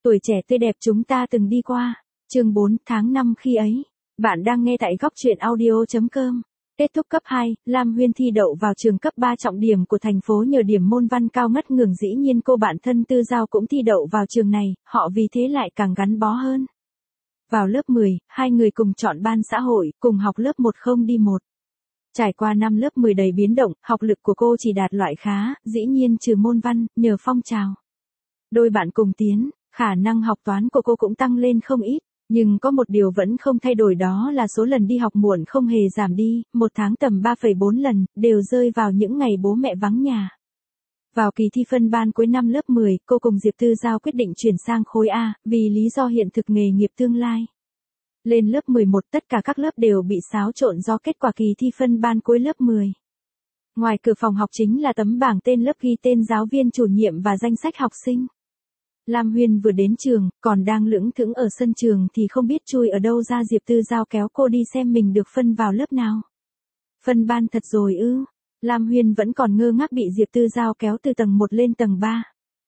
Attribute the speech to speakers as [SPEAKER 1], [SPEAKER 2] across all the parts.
[SPEAKER 1] Tuổi trẻ tươi đẹp chúng ta từng đi qua. Chương 4 tháng 5 khi ấy. Bạn đang nghe tại góc truyện audio.com. Kết thúc cấp 2, Lam Huyên thi đậu vào trường cấp 3 trọng điểm của thành phố nhờ điểm môn văn cao ngất ngưởng, dĩ nhiên cô bạn thân Tư Giao cũng thi đậu vào trường này, họ vì thế lại càng gắn bó hơn. Vào lớp 10, hai người cùng chọn ban xã hội, cùng học lớp 10 đi 1. Trải qua năm lớp 10 đầy biến động, học lực của cô chỉ đạt loại khá, dĩ nhiên trừ môn văn, nhờ phong trào đôi bạn cùng tiến, khả năng học toán của cô cũng tăng lên không ít. Nhưng có một điều vẫn không thay đổi, đó là số lần đi học muộn không hề giảm đi, một tháng tầm 3,4 lần, đều rơi vào những ngày bố mẹ vắng nhà. Vào kỳ thi phân ban cuối năm lớp 10, cô cùng Diệp Tư Giao quyết định chuyển sang khối A, vì lý do hiện thực nghề nghiệp tương lai. Lên lớp 11 tất cả các lớp đều bị xáo trộn do kết quả kỳ thi phân ban cuối lớp 10. Ngoài cửa phòng học chính là tấm bảng tên lớp ghi tên giáo viên chủ nhiệm và danh sách học sinh. Lam Huyên vừa đến trường, còn đang lững thững ở sân trường thì không biết chui ở đâu ra Diệp Tư Giao kéo cô đi xem mình được phân vào lớp nào. Phân ban thật rồi ư? Lam Huyên vẫn còn ngơ ngác bị Diệp Tư Giao kéo từ tầng 1 lên tầng 3.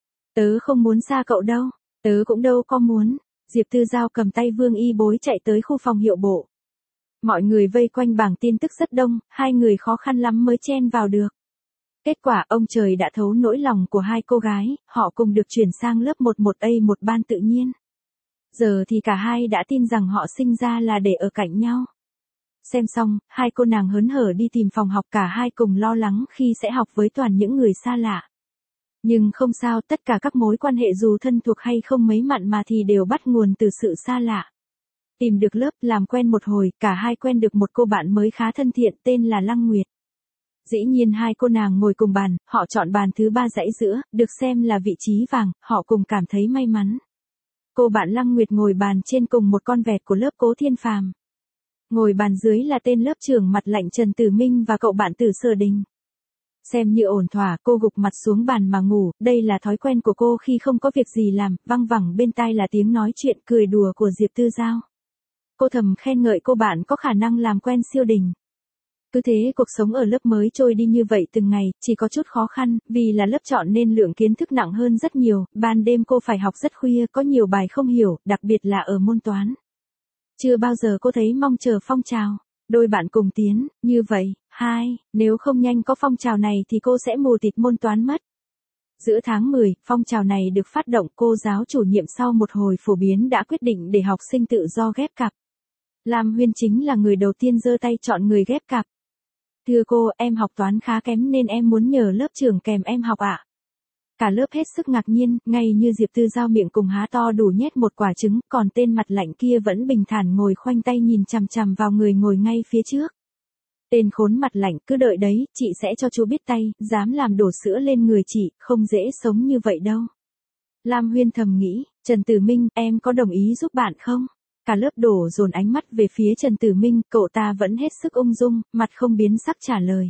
[SPEAKER 1] Tớ không muốn xa cậu đâu, tớ cũng đâu có muốn. Diệp Tư Giao cầm tay Vương Y Bối chạy tới khu phòng hiệu bộ. Mọi người vây quanh bảng tin tức rất đông, hai người khó khăn lắm mới chen vào được. Kết quả ông trời đã thấu nỗi lòng của hai cô gái, họ cùng được chuyển sang lớp 11A, một ban tự nhiên. Giờ thì cả hai đã tin rằng họ sinh ra là để ở cạnh nhau. Xem xong, hai cô nàng hớn hở đi tìm phòng học, cả hai cùng lo lắng khi sẽ học với toàn những người xa lạ. Nhưng không sao, tất cả các mối quan hệ dù thân thuộc hay không mấy mặn mà thì đều bắt nguồn từ sự xa lạ. Tìm được lớp, làm quen một hồi, cả hai quen được một cô bạn mới khá thân thiện tên là Lăng Nguyệt. Dĩ nhiên hai cô nàng ngồi cùng bàn, họ chọn bàn thứ 3 dãy giữa, được xem là vị trí vàng, họ cùng cảm thấy may mắn. Cô bạn Lăng Nguyệt ngồi bàn trên cùng một con vẹt của lớp Cố Thiên Phàm. Ngồi bàn dưới là tên lớp trưởng mặt lạnh Trần Tử Minh và cậu bạn Tử Sở Đình. Xem như ổn thỏa, cô gục mặt xuống bàn mà ngủ, đây là thói quen của cô khi không có việc gì làm, văng vẳng bên tai là tiếng nói chuyện cười đùa của Diệp Tư Giao. Cô thầm khen ngợi cô bạn có khả năng làm quen siêu đỉnh. Cứ thế cuộc sống ở lớp mới trôi đi như vậy từng ngày, chỉ có chút khó khăn, vì là lớp chọn nên lượng kiến thức nặng hơn rất nhiều, ban đêm cô phải học rất khuya, có nhiều bài không hiểu, đặc biệt là ở môn toán. Chưa bao giờ cô thấy mong chờ phong trào, đôi bạn cùng tiến, như vậy, nếu không nhanh có phong trào này thì cô sẽ mù tịt môn toán mất. Giữa tháng 10, phong trào này được phát động, cô giáo chủ nhiệm sau một hồi phổ biến đã quyết định để học sinh tự do ghép cặp. Lam Huyên chính là người đầu tiên giơ tay chọn người ghép cặp. Thưa cô, em học toán khá kém nên em muốn nhờ lớp trưởng kèm em học ạ. Cả lớp hết sức ngạc nhiên, ngay như Diệp Tư Giao miệng cùng há to đủ nhét một quả trứng, còn tên mặt lạnh kia vẫn bình thản ngồi khoanh tay nhìn chằm chằm vào người ngồi ngay phía trước. Tên khốn mặt lạnh, cứ đợi đấy, chị sẽ cho chú biết tay, dám làm đổ sữa lên người chị, không dễ sống như vậy đâu. Lam Huyên thầm nghĩ, Trần Tử Minh, em có đồng ý giúp bạn không? Cả lớp đổ dồn ánh mắt về phía Trần Tử Minh, cậu ta vẫn hết sức ung dung, mặt không biến sắc trả lời.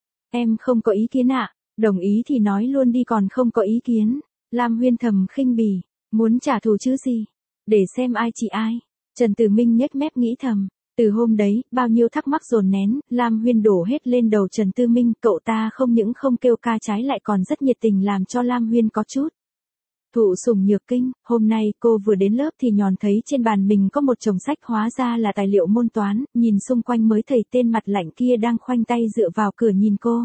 [SPEAKER 1] Em không có ý kiến ạ, đồng ý thì nói luôn đi, còn không có ý kiến. Lam Huyên thầm khinh bỉ, muốn trả thù chứ gì? Để xem ai trị ai. Trần Tử Minh nhếch mép nghĩ thầm. Từ hôm đấy, bao nhiêu thắc mắc dồn nén, Lam Huyên đổ hết lên đầu Trần Tư Minh, cậu ta không những không kêu ca trái lại còn rất nhiệt tình làm cho Lam Huyên có chút thụ sủng nhược kinh. Hôm nay cô vừa đến lớp thì nhòn thấy trên bàn mình có một chồng sách, hóa ra là tài liệu môn toán, nhìn xung quanh mới thấy tên mặt lạnh kia đang khoanh tay dựa vào cửa nhìn cô.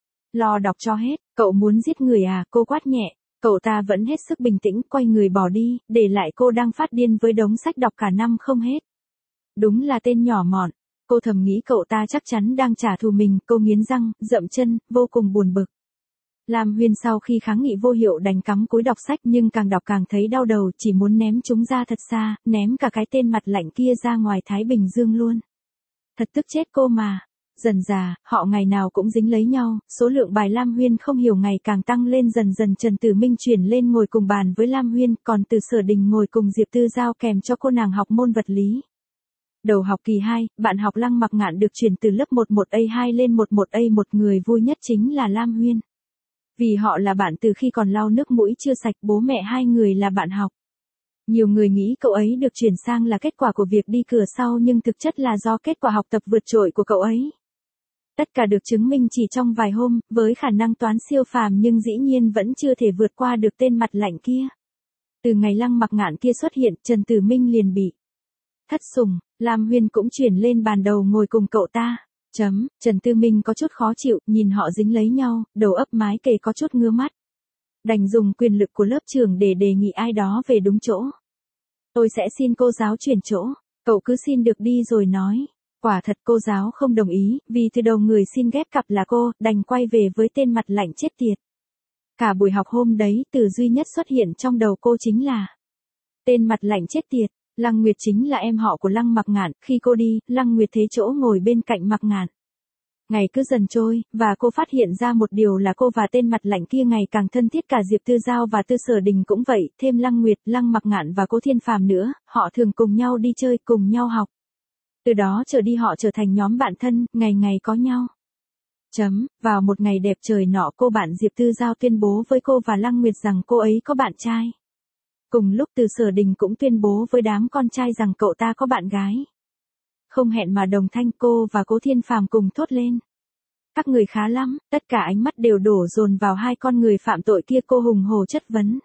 [SPEAKER 1] Lo đọc cho hết, cậu muốn giết người à? Cô quát nhẹ. Cậu ta vẫn hết sức bình tĩnh, quay người bỏ đi, để lại cô đang phát điên với đống sách đọc cả năm không hết. Đúng là tên nhỏ mọn. Cô thầm nghĩ cậu ta chắc chắn đang trả thù mình, cô nghiến răng, dậm chân, vô cùng buồn bực. Lam Huyên sau khi kháng nghị vô hiệu đành cắm cúi đọc sách, nhưng càng đọc càng thấy đau đầu, chỉ muốn ném chúng ra thật xa, ném cả cái tên mặt lạnh kia ra ngoài Thái Bình Dương luôn. Thật tức chết cô mà. Dần dà, họ ngày nào cũng dính lấy nhau, số lượng bài Lam Huyên không hiểu ngày càng tăng lên, dần dần Trần Tử Minh chuyển lên ngồi cùng bàn với Lam Huyên, còn Từ Sở Đình ngồi cùng Diệp Tư Giao kèm cho cô nàng học môn vật lý. Đầu học kỳ 2, bạn học Lăng Mặc Ngạn được chuyển từ lớp 11A2 lên 11A1, người vui nhất chính là Lam Huyên. Vì họ là bạn từ khi còn lau nước mũi chưa sạch, bố mẹ hai người là bạn học. Nhiều người nghĩ cậu ấy được chuyển sang là kết quả của việc đi cửa sau, nhưng thực chất là do kết quả học tập vượt trội của cậu ấy. Tất cả được chứng minh chỉ trong vài hôm, với khả năng toán siêu phàm nhưng dĩ nhiên vẫn chưa thể vượt qua được tên mặt lạnh kia. Từ ngày Lăng Mặc Ngạn kia xuất hiện, Trần Tử Minh liền bị thất sủng, Lam Huyên cũng chuyển lên bàn đầu ngồi cùng cậu ta. Trần Tư Minh có chút khó chịu, nhìn họ dính lấy nhau, đầu ấp mái kề có chút ngứa mắt. Đành dùng quyền lực của lớp trưởng để đề nghị ai đó về đúng chỗ. Tôi sẽ xin cô giáo chuyển chỗ, cậu cứ xin được đi rồi nói. Quả thật cô giáo không đồng ý, vì từ đầu người xin ghép cặp là cô, đành quay về với tên mặt lạnh chết tiệt. Cả buổi học hôm đấy, từ duy nhất xuất hiện trong đầu cô chính là tên mặt lạnh chết tiệt. Lăng Nguyệt chính là em họ của Lăng Mặc Ngạn, khi cô đi, Lăng Nguyệt thế chỗ ngồi bên cạnh Mặc Ngạn. Ngày cứ dần trôi, và cô phát hiện ra một điều là cô và tên mặt lạnh kia ngày càng thân thiết, cả Diệp Tư Giao và Tư Sở Đình cũng vậy, thêm Lăng Nguyệt, Lăng Mặc Ngạn và Cố Thiên Phàm nữa, họ thường cùng nhau đi chơi, cùng nhau học. Từ đó trở đi họ trở thành nhóm bạn thân, ngày ngày có nhau. Vào một ngày đẹp trời nọ, cô bạn Diệp Tư Giao tuyên bố với cô và Lăng Nguyệt rằng cô ấy có bạn trai. Cùng lúc Từ Sở Đình cũng tuyên bố với đám con trai rằng cậu ta có bạn gái. Không hẹn mà đồng thanh, cô và Cố Thiên Phàm cùng thốt lên. Các người khá lắm, tất cả ánh mắt đều đổ dồn vào hai con người phạm tội kia, cô hùng hổ chất vấn.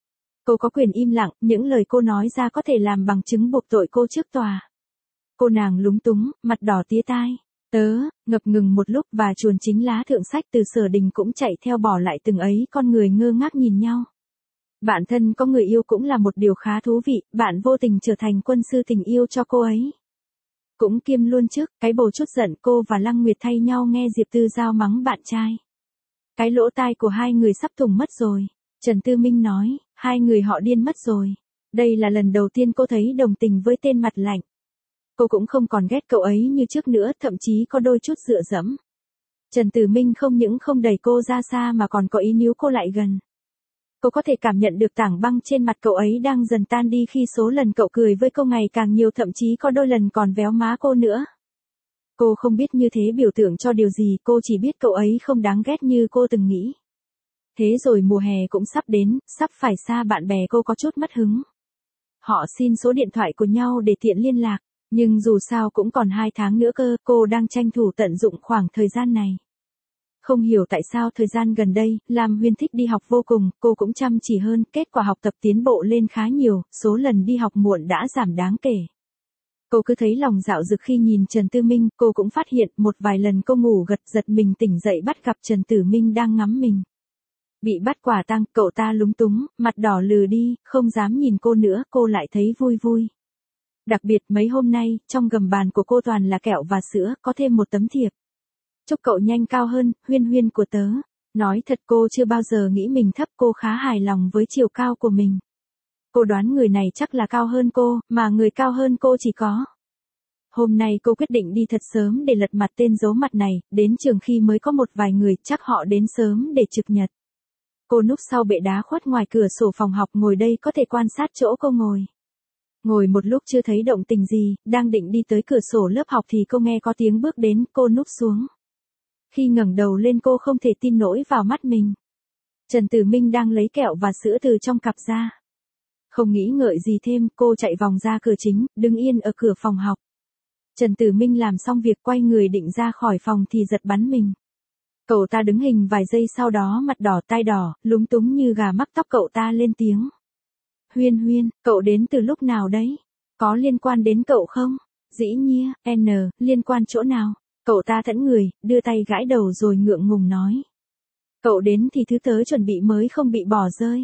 [SPEAKER 1] Cô có quyền im lặng, những lời cô nói ra có thể làm bằng chứng buộc tội cô trước tòa. Cô nàng lúng túng, mặt đỏ tía tai. Ngập ngừng một lúc và chuồn chính lá thượng sách. Từ Sở Đình cũng chạy theo, bỏ lại từng ấy con người ngơ ngác nhìn nhau. Bạn thân có người yêu cũng là một điều khá thú vị, bạn vô tình trở thành quân sư tình yêu cho cô ấy. Cũng kiêm luôn trước, cái bầu chút giận, cô và Lăng Nguyệt thay nhau nghe Diệp Tư Giao mắng bạn trai. Cái lỗ tai của hai người sắp thủng mất rồi. Trần Tư Minh nói, hai người họ điên mất rồi. Đây là lần đầu tiên cô thấy đồng tình với tên mặt lạnh. Cô cũng không còn ghét cậu ấy như trước nữa, thậm chí có đôi chút dựa dẫm. Trần Tử Minh không những không đẩy cô ra xa mà còn có ý níu cô lại gần. Cô có thể cảm nhận được tảng băng trên mặt cậu ấy đang dần tan đi khi số lần cậu cười với cô ngày càng nhiều, thậm chí có đôi lần còn véo má cô nữa. Cô không biết như thế biểu tượng cho điều gì, cô chỉ biết cậu ấy không đáng ghét như cô từng nghĩ. Thế rồi mùa hè cũng sắp đến, sắp phải xa bạn bè, cô có chút mất hứng. Họ xin số điện thoại của nhau để tiện liên lạc, nhưng dù sao cũng còn 2 tháng nữa cơ, cô đang tranh thủ tận dụng khoảng thời gian này. Không hiểu tại sao thời gian gần đây, Lam Huyên thích đi học vô cùng, cô cũng chăm chỉ hơn, kết quả học tập tiến bộ lên khá nhiều, số lần đi học muộn đã giảm đáng kể. Cô cứ thấy lòng dạo dực khi nhìn Trần Tư Minh, cô cũng phát hiện một vài lần cô ngủ gật giật mình tỉnh dậy bắt gặp Trần Tử Minh đang ngắm mình. Bị bắt quả tang, cậu ta lúng túng, mặt đỏ lừ đi, không dám nhìn cô nữa, cô lại thấy vui vui. Đặc biệt mấy hôm nay, trong gầm bàn của cô toàn là kẹo và sữa, có thêm một tấm thiệp. Chúc cậu nhanh cao hơn, Huyên Huyên của tớ. Nói thật cô chưa bao giờ nghĩ mình thấp, cô khá hài lòng với chiều cao của mình. Cô đoán người này chắc là cao hơn cô, mà người cao hơn cô chỉ có. Hôm nay cô quyết định đi thật sớm để lật mặt tên giấu mặt này, đến trường khi mới có một vài người, chắc họ đến sớm để trực nhật. Cô núp sau bệ đá khuất ngoài cửa sổ phòng học, ngồi đây có thể quan sát chỗ cô ngồi. Ngồi một lúc chưa thấy động tĩnh gì, đang định đi tới cửa sổ lớp học thì cô nghe có tiếng bước đến, cô núp xuống. Khi ngẩng đầu lên cô không thể tin nổi vào mắt mình. Trần Tử Minh đang lấy kẹo và sữa từ trong cặp ra. Không nghĩ ngợi gì thêm, cô chạy vòng ra cửa chính, đứng yên ở cửa phòng học. Trần Tử Minh làm xong việc quay người định ra khỏi phòng thì giật bắn mình. Cậu ta đứng hình vài giây sau đó mặt đỏ tai đỏ, lúng túng như gà mắc tóc, cậu ta lên tiếng. Huyên Huyên, cậu đến từ lúc nào đấy? Có liên quan đến cậu không? Dĩ nhiên, liên quan chỗ nào? Cậu ta thẫn người, đưa tay gãi đầu rồi ngượng ngùng nói. Cậu đến thì thứ tớ chuẩn bị mới không bị bỏ rơi.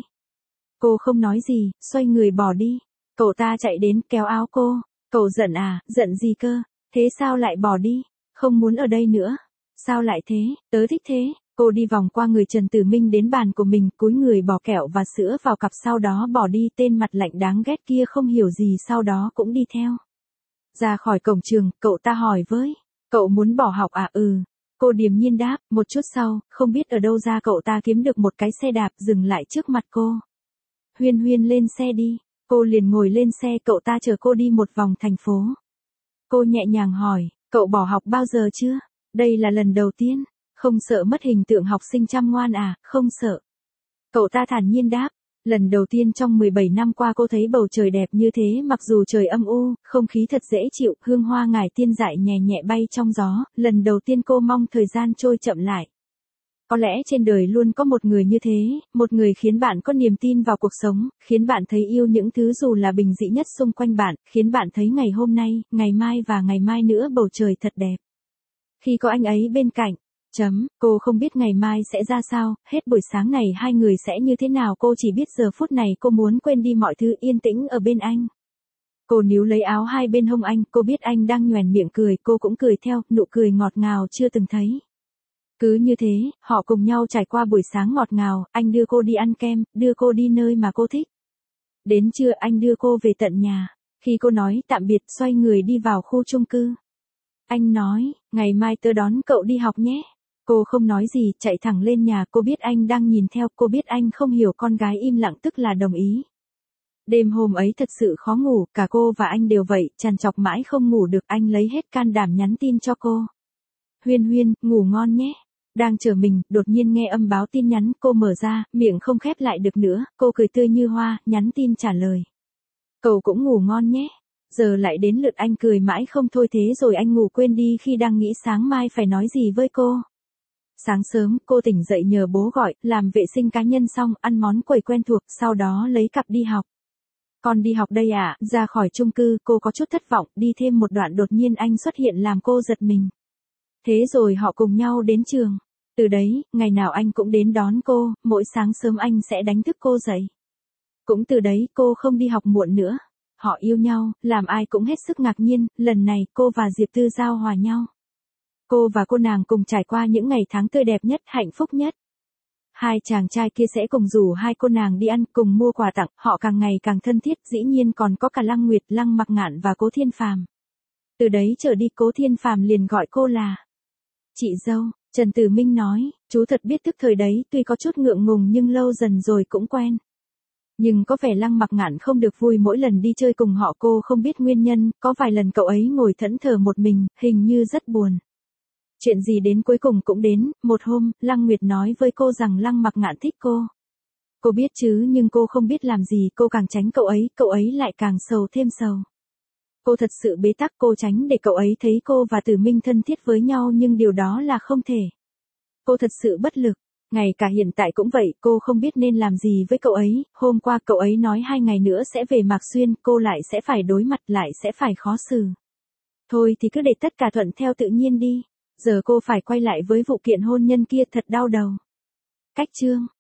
[SPEAKER 1] Cô không nói gì, xoay người bỏ đi. Cậu ta chạy đến kéo áo cô. Cậu giận à, giận gì cơ? Thế sao lại bỏ đi? Không muốn ở đây nữa. Sao lại thế, tớ thích thế. Cô đi vòng qua người Trần Tử Minh đến bàn của mình, cúi người bỏ kẹo và sữa vào cặp sau đó bỏ đi, tên mặt lạnh đáng ghét kia không hiểu gì sau đó cũng đi theo. Ra khỏi cổng trường, cậu ta hỏi với. Cậu muốn bỏ học à? Ừ. Cô điềm nhiên đáp, một chút sau, không biết ở đâu ra cậu ta kiếm được một cái xe đạp dừng lại trước mặt cô. Huyên Huyên lên xe đi. Cô liền ngồi lên xe, cậu ta chở cô đi một vòng thành phố. Cô nhẹ nhàng hỏi, cậu bỏ học bao giờ chưa? Đây là lần đầu tiên. Không sợ mất hình tượng học sinh chăm ngoan à? Không sợ. Cậu ta thản nhiên đáp. Lần đầu tiên trong 17 năm qua cô thấy bầu trời đẹp như thế, mặc dù trời âm u, không khí thật dễ chịu, hương hoa ngải tiên dại nhẹ nhẹ bay trong gió, lần đầu tiên cô mong thời gian trôi chậm lại. Có lẽ trên đời luôn có một người như thế, một người khiến bạn có niềm tin vào cuộc sống, khiến bạn thấy yêu những thứ dù là bình dị nhất xung quanh bạn, khiến bạn thấy ngày hôm nay, ngày mai và ngày mai nữa bầu trời thật đẹp. Khi có anh ấy bên cạnh, cô không biết ngày mai sẽ ra sao, hết buổi sáng này hai người sẽ như thế nào, cô chỉ biết giờ phút này cô muốn quên đi mọi thứ, yên tĩnh ở bên anh. Cô níu lấy áo hai bên hông anh, cô biết anh đang nhoẻn miệng cười, cô cũng cười theo, nụ cười ngọt ngào chưa từng thấy. Cứ như thế, họ cùng nhau trải qua buổi sáng ngọt ngào, anh đưa cô đi ăn kem, đưa cô đi nơi mà cô thích. Đến trưa anh đưa cô về tận nhà. Khi cô nói tạm biệt, xoay người đi vào khu chung cư. Anh nói, ngày mai tớ đón cậu đi học nhé. Cô không nói gì, chạy thẳng lên nhà, cô biết anh đang nhìn theo, cô biết anh không hiểu con gái im lặng tức là đồng ý. Đêm hôm ấy thật sự khó ngủ, cả cô và anh đều vậy, trằn trọc mãi không ngủ được, anh lấy hết can đảm nhắn tin cho cô. Huyên Huyên, ngủ ngon nhé. Đang chờ mình, đột nhiên nghe âm báo tin nhắn, cô mở ra, miệng không khép lại được nữa, cô cười tươi như hoa, nhắn tin trả lời. Cậu cũng ngủ ngon nhé. Giờ lại đến lượt anh cười mãi không thôi, thế rồi anh ngủ quên đi khi đang nghĩ sáng mai phải nói gì với cô. Sáng sớm, cô tỉnh dậy nhờ bố gọi, làm vệ sinh cá nhân xong, ăn món quẩy quen thuộc, sau đó lấy cặp đi học. Con đi học đây à, ra khỏi chung cư, cô có chút thất vọng, đi thêm một đoạn đột nhiên anh xuất hiện làm cô giật mình. Thế rồi họ cùng nhau đến trường. Từ đấy, ngày nào anh cũng đến đón cô, mỗi sáng sớm anh sẽ đánh thức cô dậy. Cũng từ đấy cô không đi học muộn nữa. Họ yêu nhau, làm ai cũng hết sức ngạc nhiên, lần này cô và Diệp Tư giao hòa nhau. Cô và cô nàng cùng trải qua những ngày tháng tươi đẹp nhất, hạnh phúc nhất. Hai chàng trai kia sẽ cùng rủ hai cô nàng đi ăn, cùng mua quà tặng, họ càng ngày càng thân thiết, dĩ nhiên còn có cả Lăng Nguyệt, Lăng Mặc Ngạn và Cố Thiên Phàm. Từ đấy trở đi Cố Thiên Phàm liền gọi cô là chị dâu. Trần Tử Minh nói, chú thật biết thức thời đấy, tuy có chút ngượng ngùng nhưng lâu dần rồi cũng quen. Nhưng có vẻ Lăng Mặc Ngạn không được vui mỗi lần đi chơi cùng họ, cô không biết nguyên nhân, có vài lần cậu ấy ngồi thẫn thờ một mình, hình như rất buồn. Chuyện gì đến cuối cùng cũng đến, một hôm, Lăng Nguyệt nói với cô rằng Lăng Mặc Ngạn thích cô. Cô biết chứ nhưng cô không biết làm gì, cô càng tránh cậu ấy lại càng sầu thêm sầu. Cô thật sự bế tắc, cô tránh để cậu ấy thấy cô và Tử Minh thân thiết với nhau nhưng điều đó là không thể. Cô thật sự bất lực, ngay cả hiện tại cũng vậy, cô không biết nên làm gì với cậu ấy. Hôm qua cậu ấy nói 2 ngày nữa sẽ về Mạc Xuyên, cô lại sẽ phải đối mặt, lại sẽ phải khó xử. Thôi thì cứ để tất cả thuận theo tự nhiên đi. Giờ cô phải quay lại với vụ kiện hôn nhân kia, thật đau đầu. Cách chương